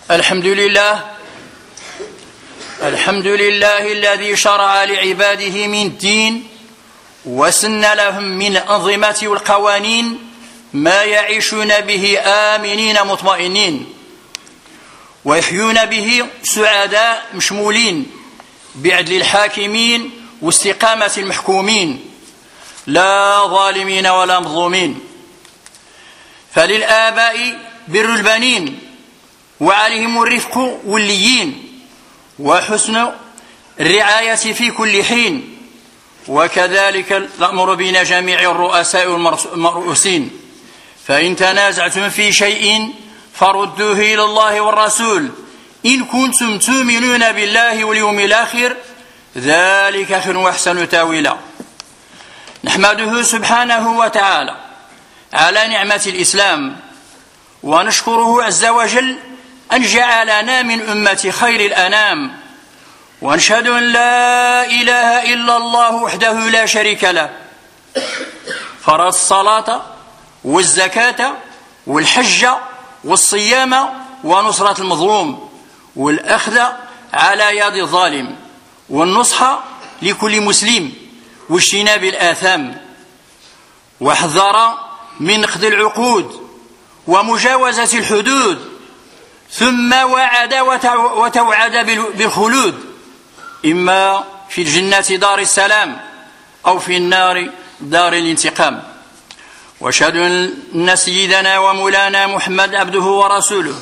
الحمد لله الذي شرع لعباده من الدين وسن لهم من الأنظمة والقوانين ما يعيشون به آمنين مطمئنين ويحيون به سعداء مشمولين بعدل الحاكمين واستقامة المحكومين لا ظالمين ولا مظلومين. فللآباء بر البنين وعليهم الرفق واللين وحسن الرعاية في كل حين، وكذلك الأمر بين جميع الرؤساء والمرؤوسين. فإن تنازعتم في شيء فردوه إلى الله والرسول إن كنتم تؤمنون بالله واليوم الآخر ذلك خير وأحسن تاويلا. نحمده سبحانه وتعالى على نعمة الإسلام ونشكره عز وجل أن جعلنا من أمة خير الأنام، ونشهد أن لا إله إلا الله وحده لا شريك له فرض الصلاة والزكاة والحج والصيام ونصرة المظلوم والأخذ على يد الظالم والنصح لكل مسلم واجتناب الآثام، وحذر من نقض العقود ومجاوزة الحدود، ثم وعد وتوعد بالخلود إما في الجنة دار السلام أو في النار دار الانتقام. وأشهد أن سيدنا ومولانا محمد عبده ورسوله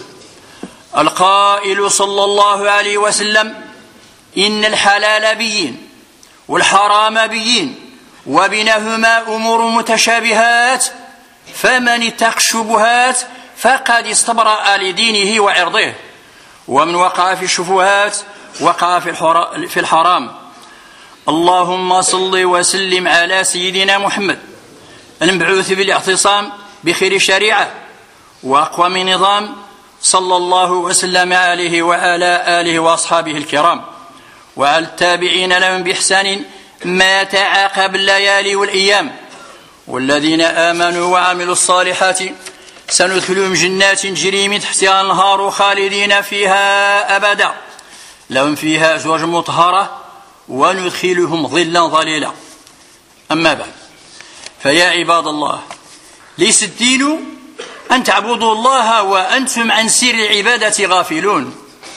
القائل صلى الله عليه وسلم إن الحلال بين والحرام بين وبينهما أمور متشابهات فمن اتقى الشبهات فقد استبرأ لدينه وعرضه، ومن وقع في الشبهات وقع في الحرام. اللهم صل وسلم على سيدنا محمد المبعوث بالاعتصام بخير الشريعة وأقوم نظام، صلى الله وسلم عليه وعلى آله وأصحابه الكرام وعلى التابعين لهم بإحسان ما تعاقب الليالي والأيام، والذين آمنوا وعملوا الصالحات سندخلهم جنات تجري من تحتها الأنهار خالدين فيها أبدا لهم فيها أزواج مطهرة وندخلهم ظلا ظليلا. أما بعد، فيا عباد الله، ليس الدين أن تعبدوا الله وأنتم عن سير العبادة غافلون،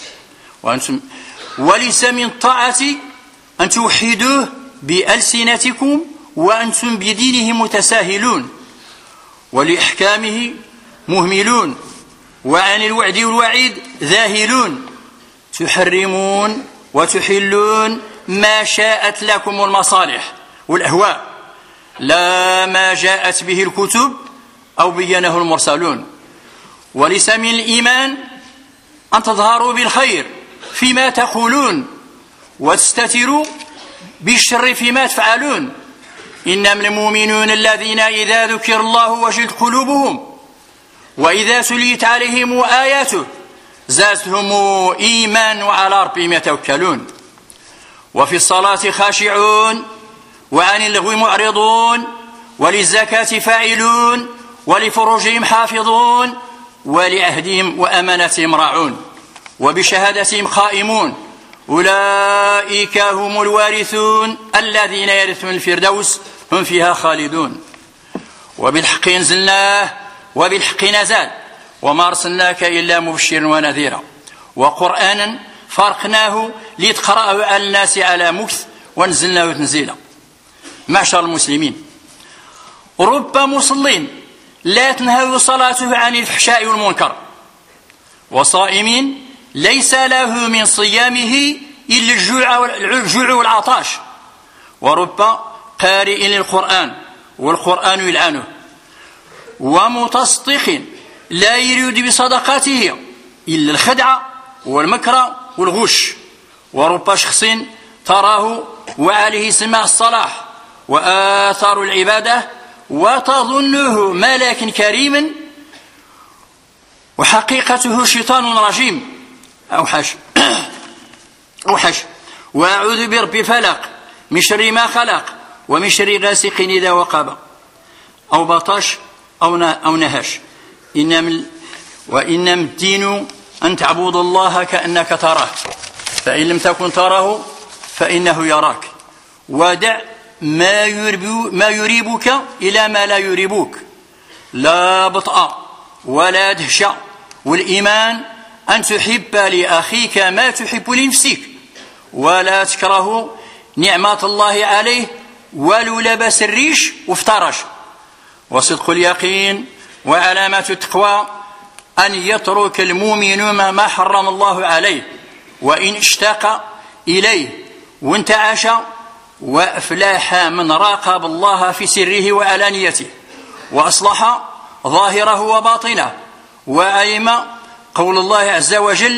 وليس من الطاعة أن توحدوه بألسنتكم وأنتم بدينه متساهلون ولإحكامه مهملون وعن الوعد والوعيد ذاهلون، تحرمون وتحلون ما شاءت لكم المصالح والأهواء لا ما جاءت به الكتب أو بينه المرسلون. وليس من الإيمان أن تظهروا بالخير فيما تقولون وتستتروا بالشر فيما تفعلون. إنما المؤمنون الذين إذا ذكر الله وجلت قلوبهم وإذا تليت عليهم آياته زادتهم إيمان وعلى ربهم يتوكلون. وفي الصلاة خاشعون وعن اللغو معرضون وللزكاة فاعلون ولفروجهم حافظون ولعهدهم وأمانتهم راعون وبشهادتهم قائمون أولئك هم الوارثون الذين يرثون الفردوس هم فيها خالدون. وبالحق نزلناه وبالحق نزل وما أرسلناك إلا مبشرا ونذيرا وقرآنا فرقناه لتقرأه على الناس على مكث ونزلناه تنزيلا. معشر المسلمين، رب مصلين لا تنهى صلاته عن الفحشاء والمنكر، وصائم ليس له من صيامه إلا الجوع والعطاش، ورب قارئ للقرآن والقرآن يلعنه، ومتصدق لا يريد بصدقاته إلا الخدع والمكر والغش، ورب شخص تراه وعليه سماع الصلاح وآثار العبادة وتظنه ملاك كريما وحقيقته شيطان رجيم أوحش. وأعوذ برب فلق من شر ما خلق ومن شر غاسق إذا وقب أو بطش أو نهش. وإنما الدين أن تعبد الله كأنك تراه، فإن لم تكن تراه فإنه يراك. ودع ما يريبك إلى ما لا يريبك، لا بطأ ولا دهشة. والإيمان أن تحب لأخيك ما تحب لنفسك، ولا تكره نعمات الله عليه ولو لبس الريش وافترش. وصدق اليقين وعلامات التقوى أن يترك المؤمن ما حرم الله عليه، وإن اشتاق إليه وانتعش. وأفلاح من راقب الله في سره وعلانيته، وأصلح ظاهره وباطنه، وعلم قول الله عز وجل: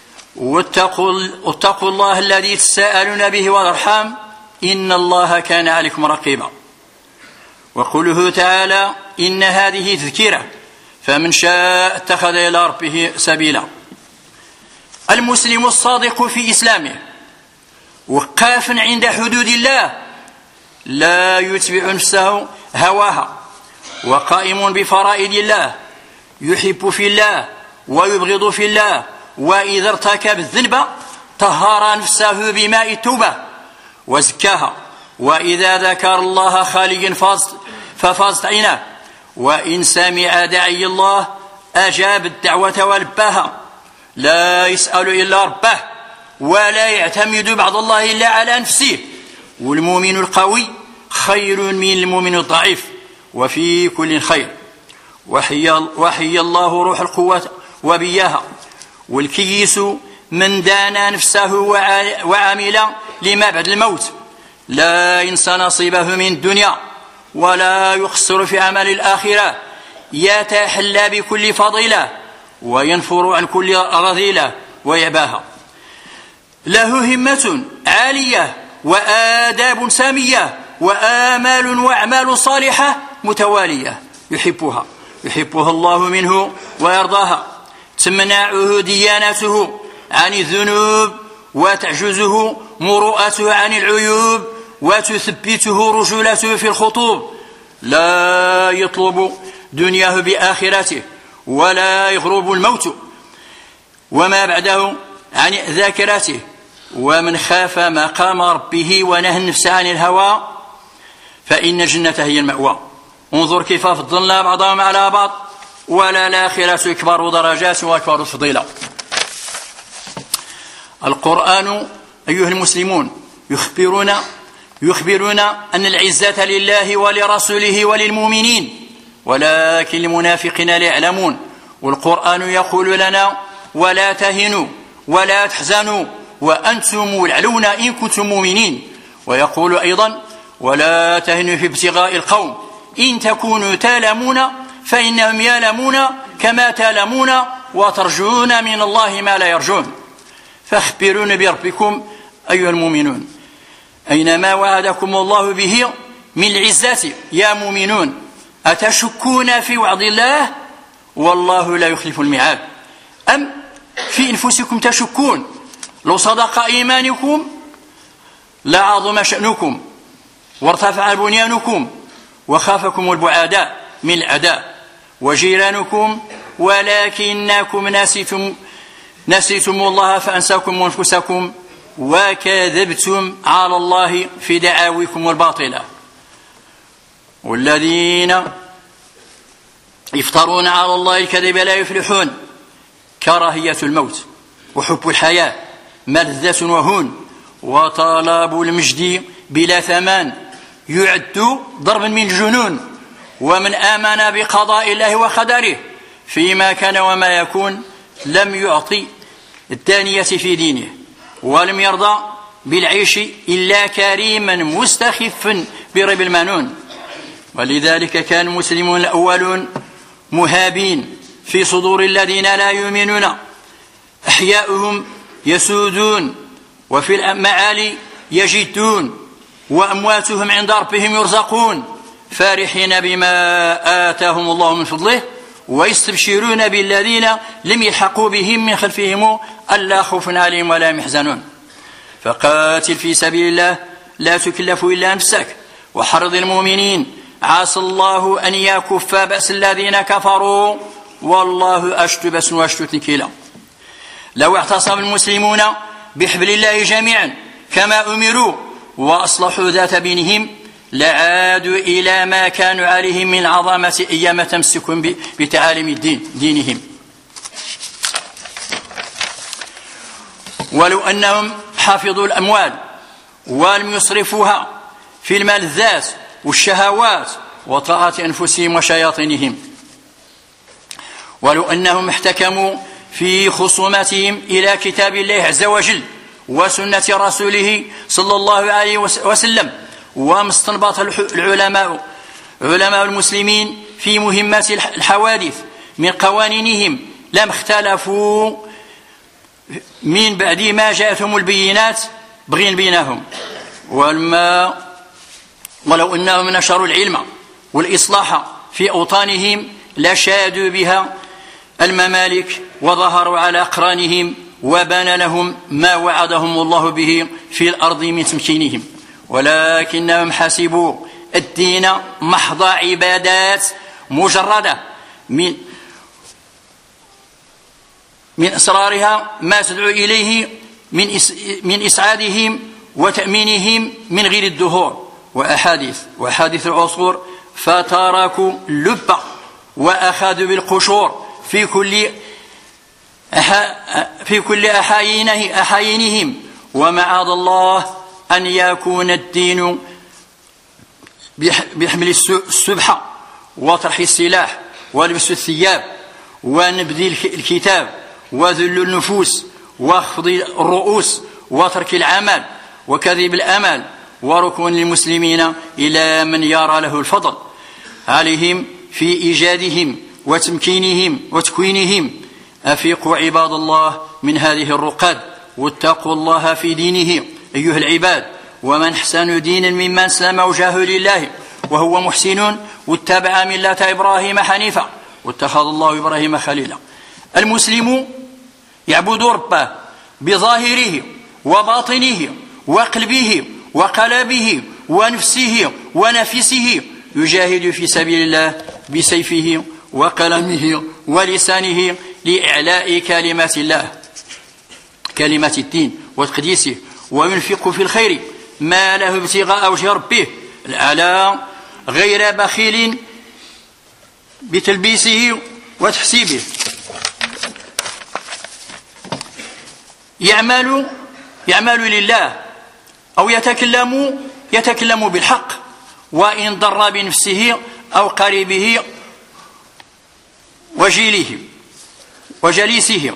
واتقوا الله الذي تساءلون به والأرحام إن الله كان عليكم رقيبا. وقوله تعالى: إن هذه تذكرة فمن شاء اتخذ إلى ربه سبيلا. المسلم الصادق في إسلامه وقاف عند حدود الله، لا يتبع نفسه هواها، وقائم بفرائض الله، يحب في الله ويبغض في الله. وإذا ارتكب الذنب طهر نفسه بماء التوبة وزكاها، وإذا ذكر الله خاليا ففازت عيناه، وإن سمع داعي الله أجاب الدعوة ولباها، لا يسأل إلا ربه ولا يعتمد بعد الله إلا على نفسه. والمؤمن القوي خير من المؤمن الضعيف، وفي كل خير. وحي الله روح القوة وبياها. والكيس من دان نفسه وعمل لما بعد الموت، لا ينسى نصيبه من الدنيا ولا يخسر في عمل الآخرة، يتحلى بكل فضيلة وينفر عن كل رذيلة ويباها. له همة عالية وآداب سامية وآمال وأعمال صالحة متوالية يحبها الله منه ويرضاها، تمنعه ديانته عن الذنوب وتعجزه مروءته عن العيوب وتثبته رجولته في الخطوب. لا يطلب دنياه بآخرته ولا يغرب الموت وما بعده عن ذاكرته. ومن خاف مقام ربه ونهى النفس عن الهوى فإن الجنة هي المأوى. انظر كيف فضلنا بعضهم على بعض، ولا الآخرة أكبر درجات وأكبر تفضيلا. القرآن أيها المسلمون يخبرنا أن العزة لله ولرسوله وللمؤمنين، ولكن المنافقين لا يعلمون. والقرآن يقول لنا: ولا تهنوا ولا تحزنوا وأنتم الأعلون إن كنتم مؤمنين. ويقول أيضا: ولا تهنوا في ابتغاء القوم إن تكونوا تألمون فإنهم يألمون كما تألمون وترجون من الله ما لا يرجون. فاخبرون بربكم أيها المؤمنون أينما وعدكم الله به من العزة يا مؤمنون، أتشكون في وعد الله والله لا يخلف الميعاد، أم في أنفسكم تشكون؟ لو صدق إيمانكم لعظم شأنكم وارتفع بنيانكم وخافكم البعداء من الأعداء وجيرانكم، ولكنكم نسيتم الله فأنساكم أنفسكم وكذبتم على الله في دعاويكم الباطلة. والذين يفترون على الله الكذب لا يفلحون. كراهية الموت وحب الحياة ملذة وهون وطلب المجد بلا ثمان يعد ضربا من الجنون. ومن آمن بقضاء الله وقدره فيما كان وما يكون لم يعطي الدانية في دينه، ولم يرضى بالعيش إلا كريما مستخفا برب المنون. ولذلك كان المسلمون الأولون مهابين في صدور الذين لا يؤمنون، أحياؤهم يسودون وفي المعالي يجدون، وأمواتهم عند ربهم يرزقون، فارحين بما آتاهم الله من فضله ويستبشرون بالذين لم يلحقوا بهم من خلفهم ألا خوف عليهم ولا يحزنون. فقاتل في سبيل الله لا تكلف إلا نفسك وحرض المؤمنين، عسى الله أن يكف بأس الذين كفروا والله أشد بأس وأشد نكيلا. لو اعتصم المسلمون بحبل الله جميعا كما أمروا وأصلحوا ذات بينهم لعادوا إلى ما كانوا عليه من عظمة أيام تمسكهم بتعاليم دينهم. ولو أنهم حافظوا الأموال ولم يصرفوها في الملذات والشهوات وطاعة أنفسهم وشياطينهم، ولو أنهم احتكموا في خصوماتهم إلى كتاب الله عز وجل وسنة رسوله صلى الله عليه وسلم، وما استنبط علماء المسلمين في مهمات الحوادث من قوانينهم لم اختلفوا من بعد ما جاءتهم البينات بغيا بينهم. ولو أنهم نشروا العلم والإصلاح في أوطانهم لشادوا بها الممالك وظهروا على أقرانهم وبان لهم ما وعدهم الله به في الأرض من تمكينهم، ولكنهم حسبوا الدين محض عبادات مجردة من أسرارها ما تدعو إليه من إسعادهم وتأمينهم من غير الدهور وأحاديث العصور، فتركوا اللب وأخذوا بالقشور في كل أحايينهم، ومعاذ الله أن يكون الدين بحمل السبحة وطرح السلاح ولبس الثياب ونبذ الكتاب وذل النفوس وخفض الرؤوس وترك العمل وكذب الأمل وركون المسلمين إلى من يرى له الفضل عليهم في إيجادهم وتمكينهم وتكوينهم. أفيقوا عباد الله من هذه الرقاد واتقوا الله في دينه أيها العباد، ومن أحسن دينا ممن أسلم وجهه لله وهو محسن واتبع ملة إبراهيم حنيفا واتخذ الله إبراهيم خليلا. المسلم يعبد ربه بظاهره وباطنه وقلبه وقلبه ونفسه ونفسه، يجاهد في سبيل الله بسيفه وقلمه ولسانه لإعلاء كلمات الله كلمات الدين وتقديسه، وينفق في الخير ما له ابتغاء وجه ربه الأعلى غير بخيل بتلبيسه وتحسيبه. يعمل لله أو يتكلم بالحق وإن ضر بنفسه أو قريبه وجيله وجليسه،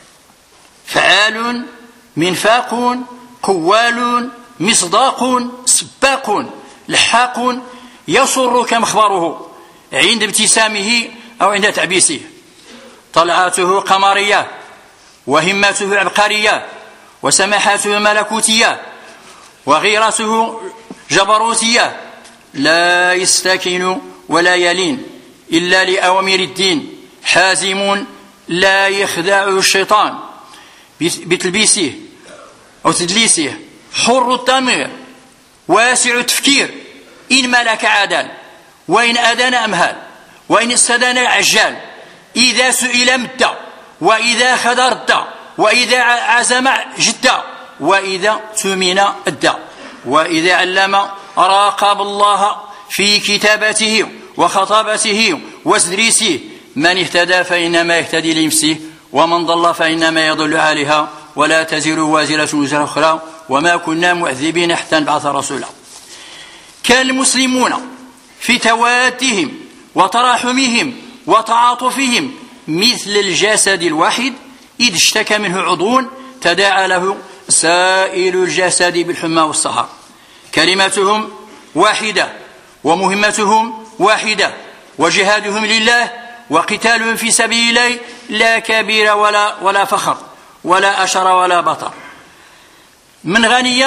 فعال منفاق قوال مصداق سباق لحاق يسرك مخبره عند ابتسامه أو عند تعبيسه، طلعاته قمرية وهمته عبقرية وسماحته ملكوتية وغيرته جبروتية، لا يستكن ولا يلين إلا لأوامر الدين، حازم لا يخدعه الشيطان بتلبيسه أو تدليسه، حر الضمير واسع التفكير، إن ملك عدل وإن أدان أمهال وإن استدان عجال، إذا سئل مد وإذا خذ رد وإذا عزم جد وإذا تمن أدى، وإذا علم راقب الله في كتابته وخطابته وتدريسه، من اهتدى فإنما يهتدي لنفسه ومن ضل فإنما يضل عليها ولا تزر وازرة وزر أخرى وما كنا معذبين حتى نبعث رسولا. كان المسلمون في توادهم وتراحمهم وتعاطفهم مثل الجسد الواحد، إذ اشتكى منه عضو تداعى له سائر الجسد بالحمى والسهر. كلمتهم واحدة ومهمتهم واحدة وجهادهم لله وقتالهم في سبيل الله، لا كبير ولا فخر ولا أشر ولا بطر. من غني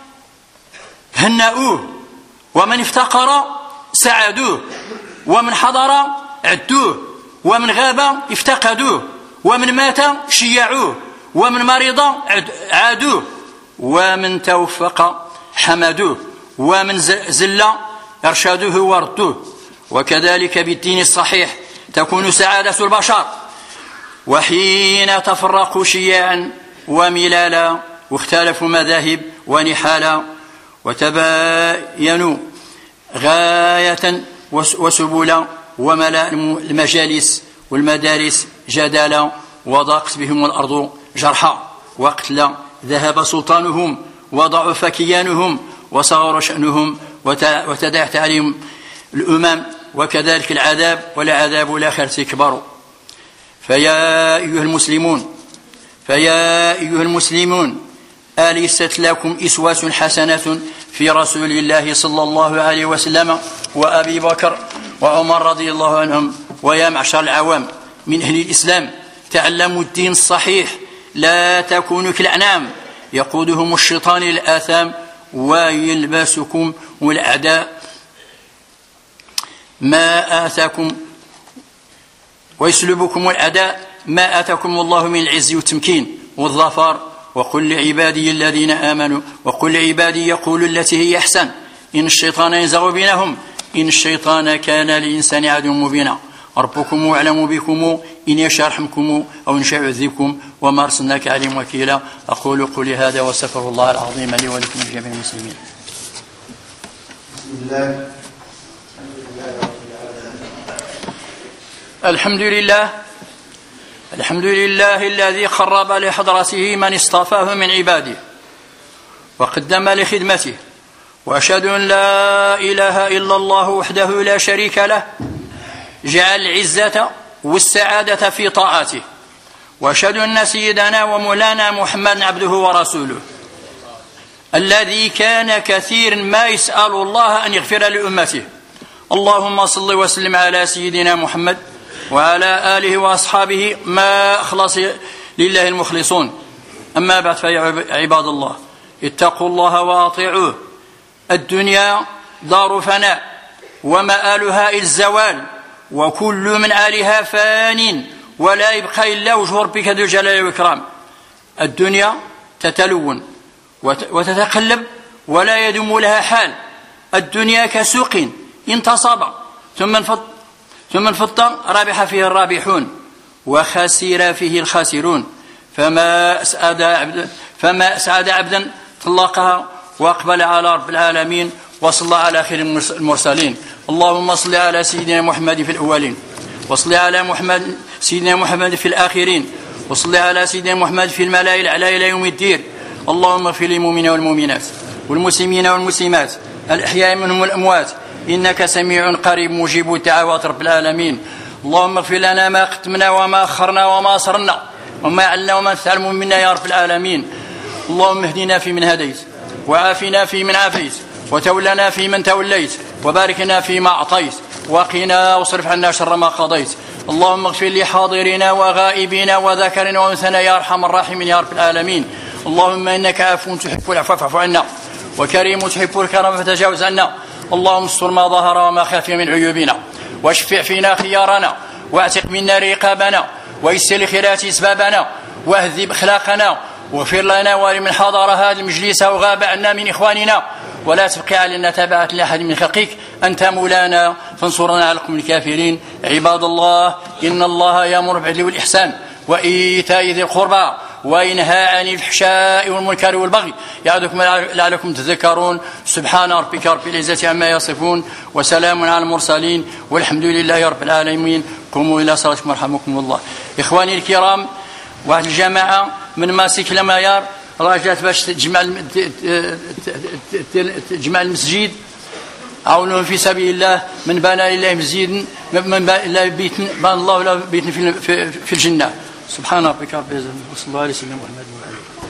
هنأوه ومن افتقر سعدوه ومن حضر عدوه ومن غاب افتقدوه ومن مات شيعوه ومن مرض عادوه ومن توفق حمدوه ومن زل ارشادوه وردوه. وكذلك بالدين الصحيح تكون سعادة البشر وحين تفرقوا شيعا وملالا واختلفوا مذاهب ونحالا وتباينوا غاية وسبلا وملأ المجالس والمدارس جدالا وضاقت بهم الأرض جرحا وقتلا ذهب سلطانهم وضعف كيانهم وصغر شأنهم وتداعت عليهم الأمم وكذلك العذاب والعذاب الآخرة أكبر. فيا أيها المسلمون أليست لكم أسوة حسنة في رسول الله صلى الله عليه وسلم وأبي بكر وعمر رضي الله عنهم؟ ويا معشر العوام من أهل الإسلام تعلموا الدين الصحيح، لا تكونوا كالأنعام يقودهم الشيطان للآثام ويلبسكم والأعداء ما آتاكم ويسلبكم الأعداء ما آتاكم الله من العز والتمكين والظفر. وقل لعبادي الذين آمنوا وقل لعبادي يقولوا التي هي أحسن إن الشيطان ينزغ بينهم إن الشيطان كان للإنسان عدوا مبينا. ربكم أعلم بكم إن يشاء يرحمكم أو إن شاء يعذبكم وما أرسلناك عليهم وكيلا. أقول قولي هذا واستغفر الله العظيم لي ولكم ولجميع المسلمين. الحمد لله الذي قرب لحضرته من اصطفاه من عباده وقدم لخدمته، وأشهد أن لا إله إلا الله وحده لا شريك له جعل العزة والسعادة في طاعته، وأشهد أن سيدنا ومولانا محمد عبده ورسوله الذي كان كثيرا ما يسأل الله أن يغفر لأمته. اللهم صل وسلم على سيدنا محمد وعلى آله وأصحابه ما أخلص لله المخلصون. أما بعد فيا عباد الله اتقوا الله وأطيعوه. الدنيا دار فناء ومآلها إلى الزوال وكل من آلها فان ولا يبقى إلا وجه ربك ذو الجلال والإكرام. الدنيا تتلون وتتقلب ولا يدوم لها حال. الدنيا كسوق انتصب ثم انفض رابح فيه الرابحون وخسر فيه الخاسرون. فما أسعد عبدا طلقها وأقبل على رب العالمين وصلى على خير المرسلين. اللهم صل على سيدنا محمد في الأولين وصل على سيدنا محمد في الآخرين وصل على سيدنا محمد في الملائكة الأعلى إلى يوم الدين. اللهم اغفر للمؤمنين والمؤمنات والمسلمين والمسلمات الأحياء منهم والأموات إنك سميع قريب مجيب الدعوات رب العالمين. اللهم اغفر لنا ما قدمنا وما أخرنا وما أسررنا وما علنا وما تعلم منا يا رب العالمين. اللهم اهدنا فيمن هديت وعافنا فيمن عافيت وتولنا فيمن توليت وباركنا فيما أعطيت وقنا واصرف عنا شر ما قضيت. اللهم اغفر لحاضرنا وغائبنا وذكرنا وأنثانا يا أرحم الراحمين يا رب العالمين. اللهم إنك عفو تحب العفو فاعف عنا وكريم تحب الكرم فتجاوز عنا. اللهم استر ما ظهر وما خفي من عيوبنا واشفع فينا خيارنا واعتق منا رقابنا ويسر لخيرات اسبابنا واهذب اخلاقنا واغفر لنا ولمن حضر هذا المجلس وغاب عنا من اخواننا ولا تبقي علينا تبعة لاحد من خلقك. انت مولانا فانصرنا على القوم الكافرين. عباد الله ان الله يامر بالعدل والاحسان وايتاء ذي القربى وينهى عن الفحشاء والمنكر والبغي يعظكم لعلكم تذكرون. سبحان ربك رب العزة عما يصفون وسلام على المرسلين والحمد لله رب العالمين. قوموا إلى صلاتكم يرحمكم الله. إخواني الكرام، واحد الجماعة من ماسك لمايار راجعت باش تجمع المسجد عونهم في سبيل الله. من بنى لله مسجدا من بنى الله له بيتا في الجنة. سبحان ربك رب العزة وصلى الله عليه وسلم محمد وعلى